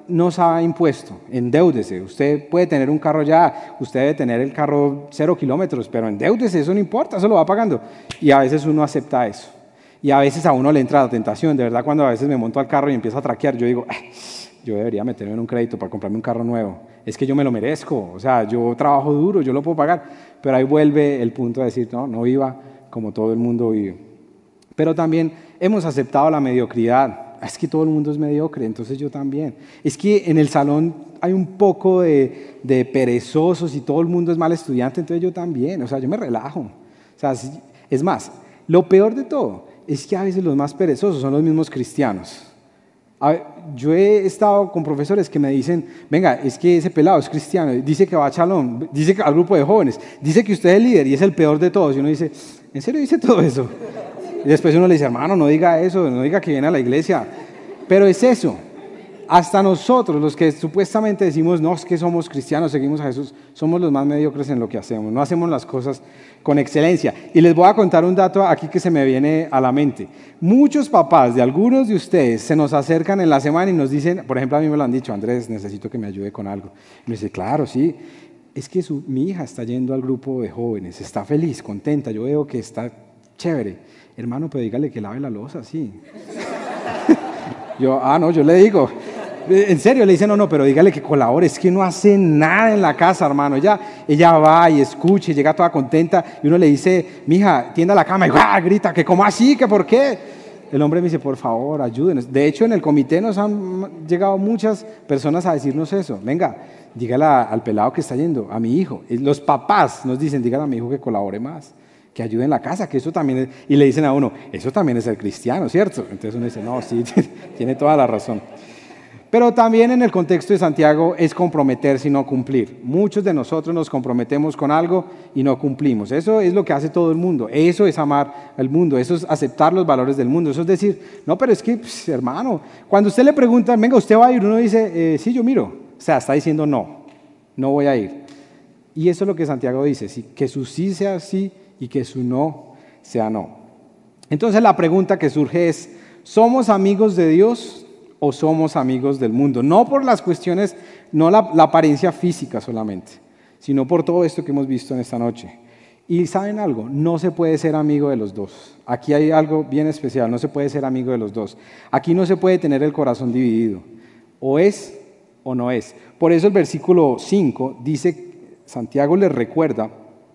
no sabe impuesto, endeúdese. Usted puede tener un carro ya, usted debe tener el carro 0 kilómetros, pero endeúdese, eso no importa, eso lo va pagando. Y a veces uno acepta eso. Y a veces a uno le entra la tentación, de verdad, cuando a veces me monto al carro y empiezo a traquear, yo digo, yo debería meterme en un crédito para comprarme un carro nuevo. Es que yo me lo merezco, o sea, yo trabajo duro, yo lo puedo pagar. Pero ahí vuelve el punto de decir, no viva como todo el mundo vive. Pero también hemos aceptado la mediocridad. Es que todo el mundo es mediocre, entonces yo también. Es que en el salón hay un poco de perezosos y todo el mundo es mal estudiante, entonces yo también. O sea, yo me relajo. O sea, es más, lo peor de todo es que a veces los más perezosos son los mismos cristianos. Yo he estado con profesores que me dicen, venga, es que ese pelado es cristiano, dice que va a Shalom, dice que al grupo de jóvenes, dice que usted es el líder y es el peor de todos. Y uno dice, ¿en serio dice todo eso? Y después uno le dice, hermano, no diga eso, no diga que viene a la iglesia. Pero es eso. Hasta nosotros, los que supuestamente decimos, no, es que somos cristianos, seguimos a Jesús, somos los más mediocres en lo que hacemos. No hacemos las cosas con excelencia. Y les voy a contar un dato aquí que se me viene a la mente. Muchos papás de algunos de ustedes se nos acercan en la semana y nos dicen, por ejemplo, a mí me lo han dicho, Andrés, necesito que me ayude con algo. Y me dice, claro, sí, es que mi hija está yendo al grupo de jóvenes, está feliz, contenta, yo veo que está chévere. Hermano, pero dígale que lave la loza, sí. Yo le digo, en serio, le dice, no, pero dígale que colabore, es que no hace nada en la casa, hermano. Ella va y escucha y llega toda contenta y uno le dice, mija, tienda la cama y grita, que cómo así, que por qué. El hombre me dice, por favor, ayúdenos. De hecho, en el comité nos han llegado muchas personas a decirnos eso. Venga, dígale al pelado que está yendo, a mi hijo. Los papás nos dicen, dígale a mi hijo que colabore más, que ayude en la casa, que eso también es, y le dicen a uno, eso también es ser cristiano, ¿cierto? Entonces uno dice, no, sí, tiene toda la razón. Pero también en el contexto de Santiago es comprometerse y no cumplir. Muchos de nosotros nos comprometemos con algo y no cumplimos. Eso es lo que hace todo el mundo. Eso es amar al mundo, eso es aceptar los valores del mundo. Eso es decir, no, pero es que, hermano, cuando usted le pregunta, venga, ¿usted va a ir? Uno dice, sí, yo miro. O sea, está diciendo no voy a ir. Y eso es lo que Santiago dice, que su sí sea sí y que su no sea no. Entonces la pregunta que surge es, ¿somos amigos de Dios o somos amigos del mundo? No por las cuestiones, no la apariencia física solamente, sino por todo esto que hemos visto en esta noche. Y ¿saben algo? No se puede ser amigo de los dos. Aquí hay algo bien especial, no se puede ser amigo de los dos. Aquí no se puede tener el corazón dividido, o es o no es. Por eso el versículo 5 dice, Santiago les recuerda,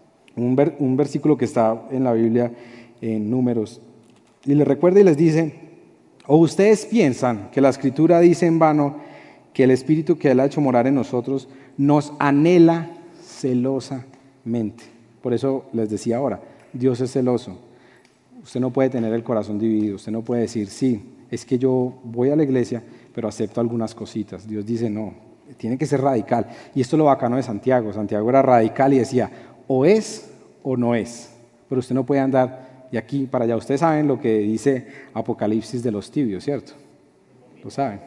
un versículo que está en la Biblia, en Números, y les recuerda y les dice, ¿o ustedes piensan que la Escritura dice en vano que el Espíritu que Él ha hecho morar en nosotros nos anhela celosamente? Por eso les decía ahora, Dios es celoso. Usted no puede tener el corazón dividido, usted no puede decir, sí, es que yo voy a la iglesia, pero acepto algunas cositas. Dios dice, no, tiene que ser radical. Y esto es lo bacano de Santiago. Santiago era radical y decía, o es o no es, pero usted no puede andar de aquí para allá. Ustedes saben lo que dice Apocalipsis de los tibios, ¿cierto? ¿Lo saben?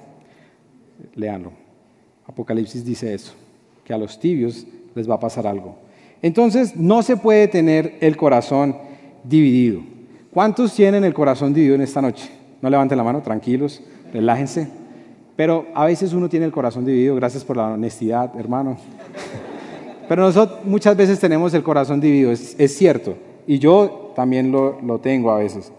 Léanlo. Apocalipsis dice eso, que a los tibios les va a pasar algo. Entonces, no se puede tener el corazón dividido. ¿Cuántos tienen el corazón dividido en esta noche? No levanten la mano, tranquilos, relájense. Pero a veces uno tiene el corazón dividido, gracias por la honestidad, hermano. Pero nosotros muchas veces tenemos el corazón dividido, es cierto. Y yo también lo tengo a veces.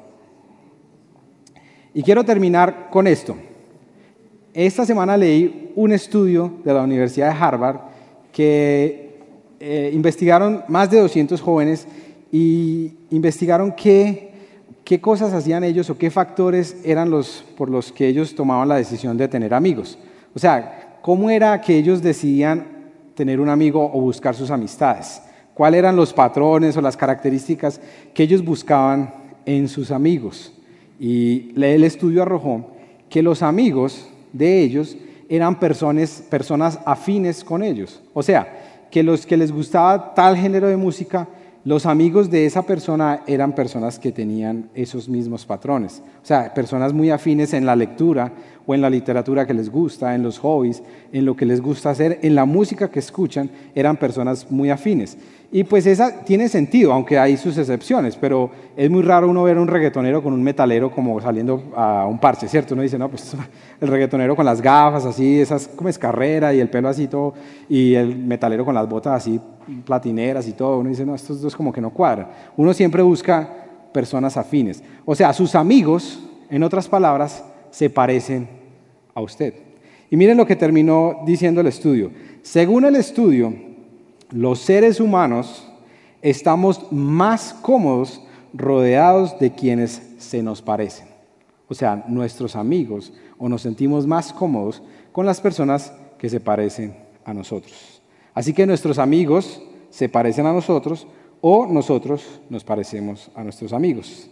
Y quiero terminar con esto. Esta semana leí un estudio de la Universidad de Harvard que investigaron más de 200 jóvenes y investigaron qué cosas hacían ellos o qué factores eran por los que ellos tomaban la decisión de tener amigos. O sea, cómo era que ellos decidían tener un amigo o buscar sus amistades. ¿Cuáles eran los patrones o las características que ellos buscaban en sus amigos? Y el estudio arrojó que los amigos de ellos eran personas afines con ellos. O sea, que los que les gustaba tal género de música, los amigos de esa persona eran personas que tenían esos mismos patrones. O sea, personas muy afines en la lectura o en la literatura que les gusta, en los hobbies, en lo que les gusta hacer, en la música que escuchan, eran personas muy afines. Y pues esa tiene sentido, aunque hay sus excepciones, pero es muy raro uno ver a un reggaetonero con un metalero como saliendo a un parche, ¿cierto? Uno dice, no, pues el reggaetonero con las gafas así, esas como es carrera y el pelo así todo, y el metalero con las botas así platineras y todo. Uno dice, no, estos dos como que no cuadran. Uno siempre busca personas afines. O sea, sus amigos, en otras palabras, se parecen a usted. Y miren lo que terminó diciendo el estudio. Según el estudio, los seres humanos estamos más cómodos rodeados de quienes se nos parecen. O sea, nuestros amigos, o nos sentimos más cómodos con las personas que se parecen a nosotros. Así que nuestros amigos se parecen a nosotros o nosotros nos parecemos a nuestros amigos.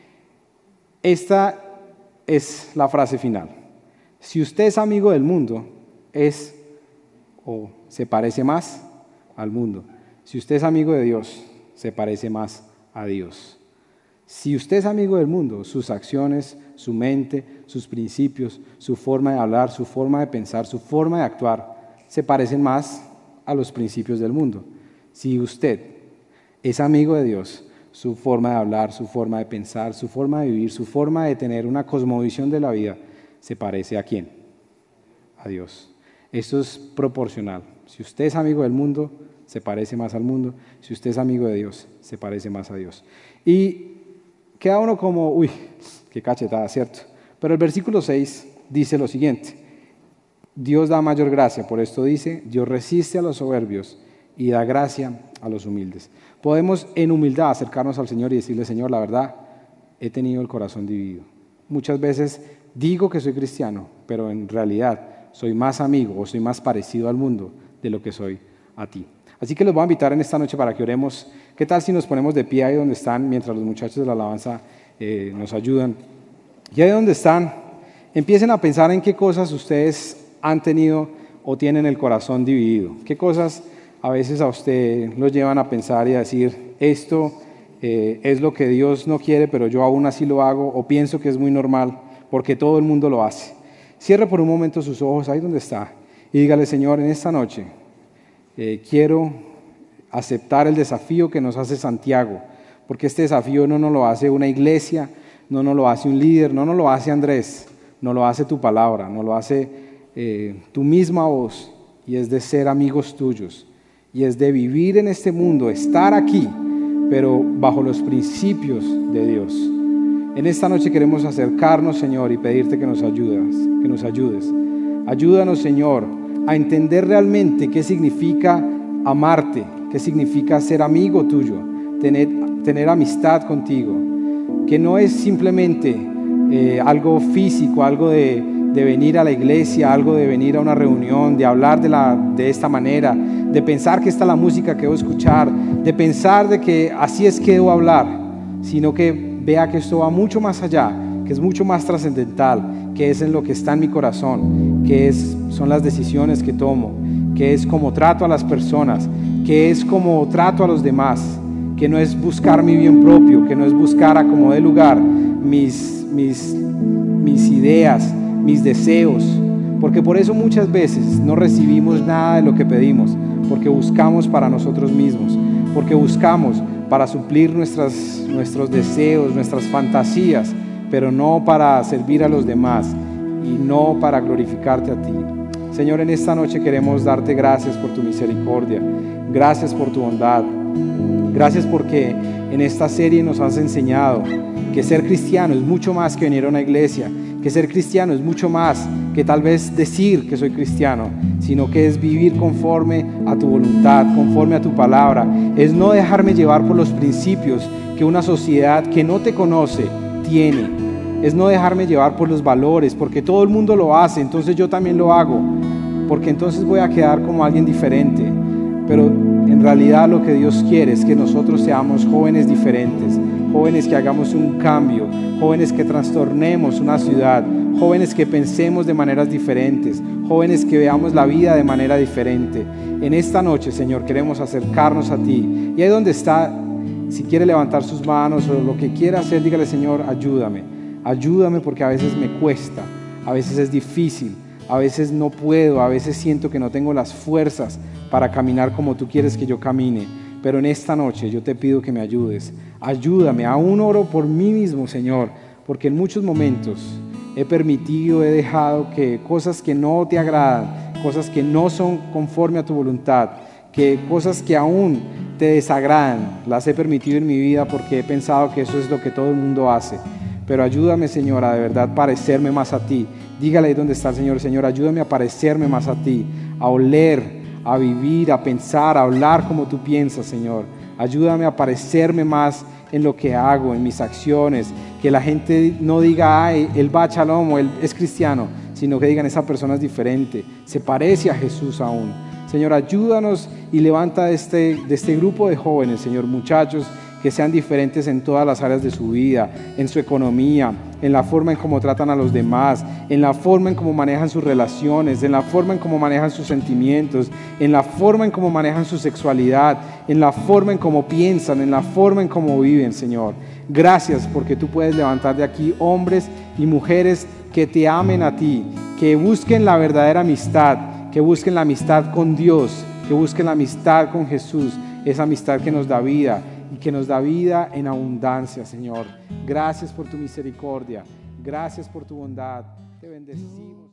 Esta es la frase final. Si usted es amigo del mundo, es o se parece más al mundo. Si usted es amigo de Dios, se parece más a Dios. Si usted es amigo del mundo, sus acciones, su mente, sus principios, su forma de hablar, su forma de pensar, su forma de actuar, se parecen más a los principios del mundo. Si usted es amigo de Dios, su forma de hablar, su forma de pensar, su forma de vivir, su forma de tener una cosmovisión de la vida, se parece ¿a quién? A Dios. Esto es proporcional. Si usted es amigo del mundo, se parece más al mundo. Si usted es amigo de Dios, se parece más a Dios. Y queda uno como, uy, qué cachetada, ¿cierto? Pero el versículo 6 dice lo siguiente: Dios da mayor gracia, por esto dice, Dios resiste a los soberbios y da gracia a los humildes. Podemos en humildad acercarnos al Señor y decirle, Señor, la verdad, he tenido el corazón dividido. Muchas veces digo que soy cristiano, pero en realidad soy más amigo o soy más parecido al mundo de lo que soy a ti. Así que los voy a invitar en esta noche para que oremos. ¿Qué tal si nos ponemos de pie ahí donde están mientras los muchachos de la alabanza nos ayudan? Y ahí donde están, empiecen a pensar en qué cosas ustedes han tenido o tienen el corazón dividido. ¿Qué cosas a veces a usted los llevan a pensar y a decir, esto es lo que Dios no quiere, pero yo aún así lo hago, o pienso que es muy normal porque todo el mundo lo hace? Cierre por un momento sus ojos ahí donde está y dígale, Señor, en esta noche quiero aceptar el desafío que nos hace Santiago, porque este desafío no nos lo hace una iglesia, no nos lo hace un líder, no nos lo hace Andrés, no lo hace tu palabra, no lo hace tu misma voz, y es de ser amigos tuyos, y es de vivir en este mundo, estar aquí, pero bajo los principios de Dios. En esta noche queremos acercarnos, Señor, y pedirte que nos ayudes. Ayúdanos, Señor, a entender realmente qué significa amarte, qué significa ser amigo tuyo, tener amistad contigo, que no es simplemente algo físico, algo de venir a la iglesia, algo de venir a una reunión, de hablar de esta manera, de pensar que esta es la música que debo escuchar, de pensar de que así es que debo hablar, sino que vea que esto va mucho más allá, que es mucho más trascendental, que es en lo que está en mi corazón, que son las decisiones que tomo, que es como trato a las personas, que es como trato a los demás, que no es buscar mi bien propio, que no es buscar a como dé lugar mis ideas, mis deseos, porque por eso muchas veces no recibimos nada de lo que pedimos, porque buscamos para nosotros mismos, porque buscamos para suplir nuestros deseos, nuestras fantasías, pero no para servir a los demás y no para glorificarte a ti. Señor, en esta noche queremos darte gracias por tu misericordia, gracias por tu bondad, gracias porque en esta serie nos has enseñado que ser cristiano es mucho más que venir a una iglesia, que ser cristiano es mucho más que tal vez decir que soy cristiano, sino que es vivir conforme a tu voluntad, conforme a tu palabra, es no dejarme llevar por los principios que una sociedad que no te conoce tiene, es no dejarme llevar por los valores, porque todo el mundo lo hace, entonces yo también lo hago, porque entonces voy a quedar como alguien diferente. Pero en realidad lo que Dios quiere es que nosotros seamos jóvenes diferentes, jóvenes que hagamos un cambio, jóvenes que trastornemos una ciudad, jóvenes que pensemos de maneras diferentes, jóvenes que veamos la vida de manera diferente. En esta noche, Señor, queremos acercarnos a ti, y ahí donde está, si quiere levantar sus manos o lo que quiera hacer, dígale: Señor, ayúdame, ayúdame, porque a veces me cuesta, a veces es difícil, a veces no puedo, a veces siento que no tengo las fuerzas para caminar como tú quieres que yo camine. Pero en esta noche yo te pido que me ayudes. Ayúdame, aún oro por mí mismo, Señor, porque en muchos momentos he permitido, he dejado que cosas que no te agradan, cosas que no son conforme a tu voluntad, que cosas que aún te desagradan, las he permitido en mi vida porque he pensado que eso es lo que todo el mundo hace. Pero ayúdame, Señor, a de verdad parecerme más a ti. Dígale ahí donde está el Señor: Señor, ayúdame a parecerme más a ti, a oler, a vivir, a pensar, a hablar como tú piensas, Señor. Ayúdame a parecerme más en lo que hago, en mis acciones, que la gente no diga: ay, él va a Shalom o él es cristiano, sino que digan: esa persona es diferente, se parece a Jesús aún. Señor, ayúdanos y levanta de este grupo de jóvenes, Señor, muchachos que sean diferentes en todas las áreas de su vida, en su economía, en la forma en cómo tratan a los demás, en la forma en cómo manejan sus relaciones, en la forma en cómo manejan sus sentimientos, en la forma en cómo manejan su sexualidad, en la forma en cómo piensan, en la forma en cómo viven, Señor. Gracias porque tú puedes levantar de aquí hombres y mujeres que te amen a ti, que busquen la verdadera amistad, que busquen la amistad con Dios, que busquen la amistad con Jesús, esa amistad que nos da vida y que nos da vida en abundancia, Señor. Gracias por tu misericordia, gracias por tu bondad, te bendecimos.